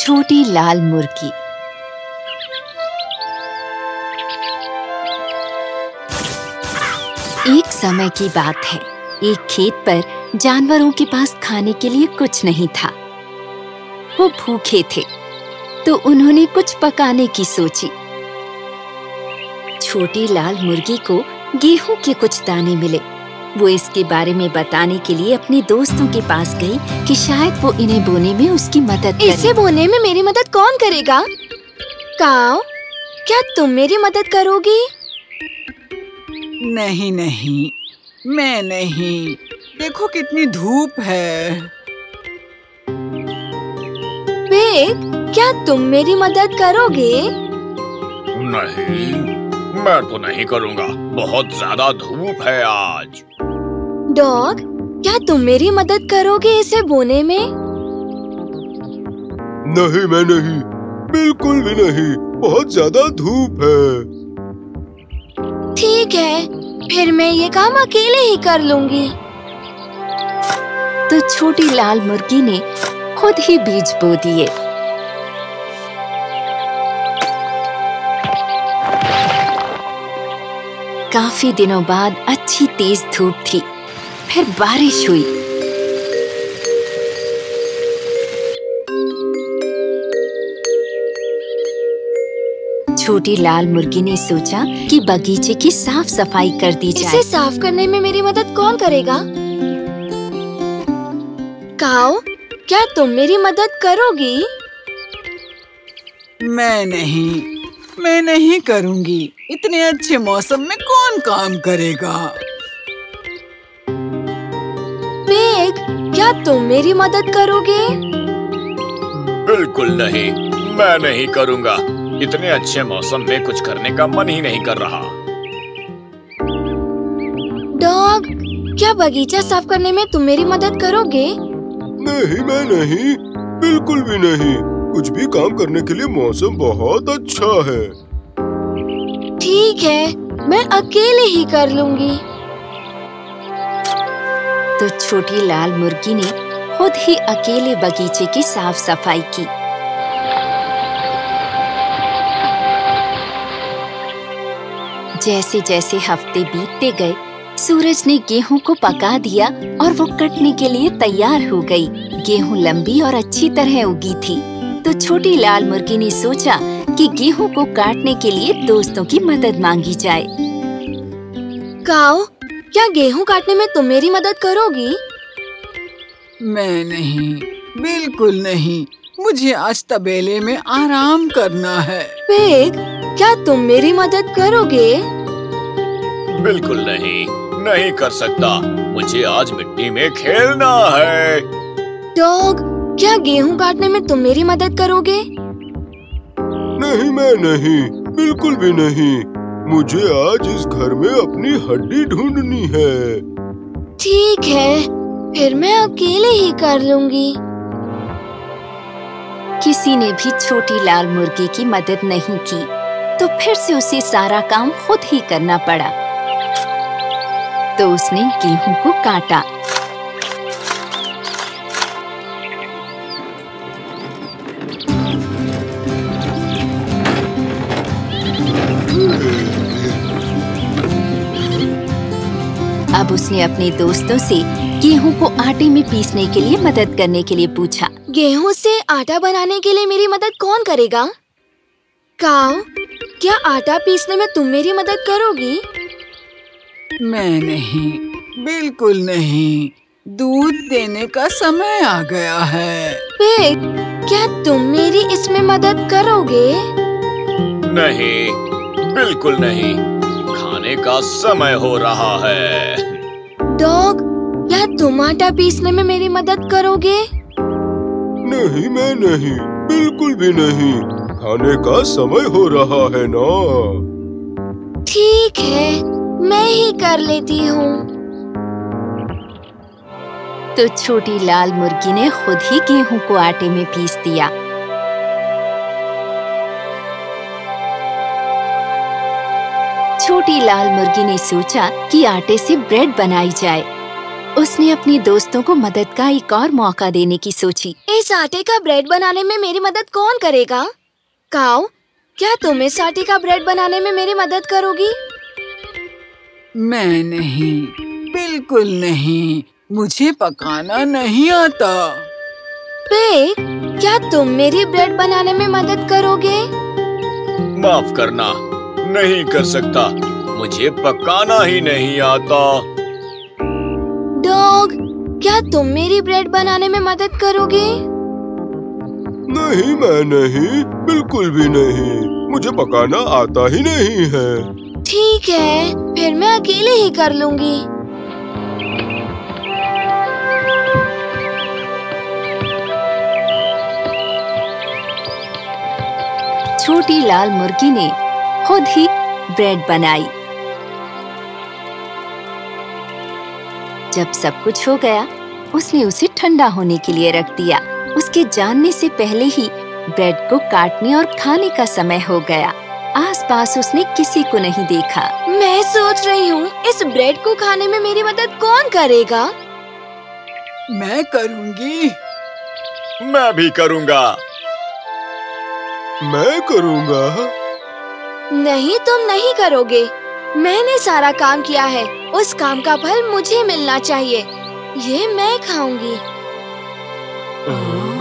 छोटी लाल मुर्गी। एक समय की बात है, एक खेत पर जानवरों के पास खाने के लिए कुछ नहीं था। वो भूखे थे, तो उन्होंने कुछ पकाने की सोची। छोटी लाल मुर्गी को गेहूं के कुछ दाने मिले। वो इसके बारे में बताने के लिए अपने दोस्तों के पास गई कि शायद वो इन्हें बोने में उसकी मदद करे। इसे बोने में मेरी मदद कौन करेगा? काऊ, क्या तुम मेरी मदद करोगी? नहीं नहीं, मैं नहीं। देखो कितनी धूप है। पेग, क्या तुम मेरी मदद करोगे? नहीं, मैं तो नहीं करूँगा। बहुत ज्यादा धूप है आज। डॉग, क्या तुम मेरी मदद करोगे इसे बोने में? नहीं, मैं नहीं, बिल्कुल भी नहीं। बहुत ज्यादा धूप है। ठीक है, फिर मैं ये काम अकेले ही कर लूंगी। तो छोटी लाल मुर्गी ने खुद ही बीज बो दिए। काफी दिनों बाद अच्छी तेज धूप थी, फिर बारिश हुई। छोटी लाल मुर्गी ने सोचा कि बगीचे की साफ सफाई कर दी जाए। इसे साफ करने में मेरी मदद कौन करेगा? काऊ, क्या तुम मेरी मदद करोगी? मैं नहीं करूँगी। इतने अच्छे मौसम में कौन काम करेगा? पेग, क्या तुम मेरी मदद करोगे? बिल्कुल नहीं, मैं नहीं करूँगा। इतने अच्छे मौसम में कुछ करने का मन ही नहीं कर रहा। डॉग, क्या बगीचा साफ करने में तुम मेरी मदद करोगे? नहीं, मैं नहीं, बिल्कुल भी नहीं। कुछ भी काम करने के लिए मौसम बहुत अच्छा है। ठीक है, मैं अकेले ही कर लूंगी। तो छोटी लाल मुर्गी ने खुद ही अकेले बगीचे की साफ सफाई की। जैसे जैसे हफ्ते बीतते गए, सूरज ने गेहूं को पका दिया और वो कटने के लिए तैयार हो गई। गेहूं लंबी और अच्छी तरह उगी थी, तो छोटी लाल मुर्गी ने सोचा कि गेहूं को काटने के लिए दोस्तों की मदद मांगी जाए। काऊ, क्या गेहूं काटने में तुम मेरी मदद करोगी? मैं नहीं, बिल्कुल नहीं। मुझे आज तबेले में आराम करना है। पेग, क्या तुम मेरी मदद करोगे? बिल्कुल नहीं, नहीं कर सकता। मुझे आज मिट्टी में खेलना है। डॉग, क्या गेहूं काटने में तुम मेरी मदद करोगे? नहीं, मैं नहीं, बिल्कुल भी नहीं। मुझे आज इस घर में अपनी हड्डी ढूंढनी है। ठीक है, फिर मैं अकेले ही कर लूंगी। किसी ने भी छोटी लाल मुर्गी की मदद नहीं की, तो फिर से उसे सारा काम खुद ही करना पड़ा। तो उसने गेहूं को काटा। अब उसने अपने दोस्तों से गेहूं को आटे में पीसने के लिए मदद करने के लिए पूछा। गेहूं से आटा बनाने के लिए मेरी मदद कौन करेगा? काऊ, क्या आटा पीसने में तुम मेरी मदद करोगी? मैं नहीं, बिल्कुल नहीं। दूध देने का समय आ गया है। पेग, क्या तुम मेरी इसमें मदद करोगे? नहीं, बिल्कुल नहीं। खाने का समय हो रहा है। डॉग, क्या तुम आटा पीसने में मेरी मदद करोगे? नहीं, मैं नहीं, बिल्कुल भी नहीं। खाने का समय हो रहा है ना। ठीक है, मैं ही कर लेती हूँ। तो छोटी लाल मुर्गी ने खुद ही गेहूं को आटे में पीस दिया। छोटी लाल मुर्गी ने सोचा कि आटे से ब्रेड बनाई जाए। उसने अपने दोस्तों को मदद का एक और मौका देने की सोची। इस आटे का ब्रेड बनाने में मेरी मदद कौन करेगा? काऊ, क्या तुम इस आटे का ब्रेड बनाने में मेरी मदद करोगी? मैं नहीं, बिल्कुल नहीं। मुझे पकाना नहीं आता। पिग, क्या तुम मेरी ब्रेड बनाने में मदद करोगे? माफ करना, नहीं कर सकता। मुझे पकाना ही नहीं आता। डॉग, क्या तुम मेरी ब्रेड बनाने में मदद करोगे? नहीं, मैं नहीं, बिल्कुल भी नहीं। मुझे पकाना आता ही नहीं है। ठीक है, फिर मैं अकेले ही कर लूंगी। छोटी लाल मुर्गी ने खुद ही ब्रेड बनाई। जब सब कुछ हो गया, उसने उसे ठंडा होने के लिए रख दिया। उसके जानने से पहले ही ब्रेड को काटने और खाने का समय हो गया। आसपास उसने किसी को नहीं देखा। मैं सोच रही हूँ, इस ब्रेड को खाने में मेरी मदद कौन करेगा? मैं करूँगी। मैं भी करूँगा। मैं करूँगा। नहीं, तुम नहीं करोगे। मैंने सारा काम किया है। उस काम का फल मुझे मिलना चाहिए। ये मैं खाऊंगी।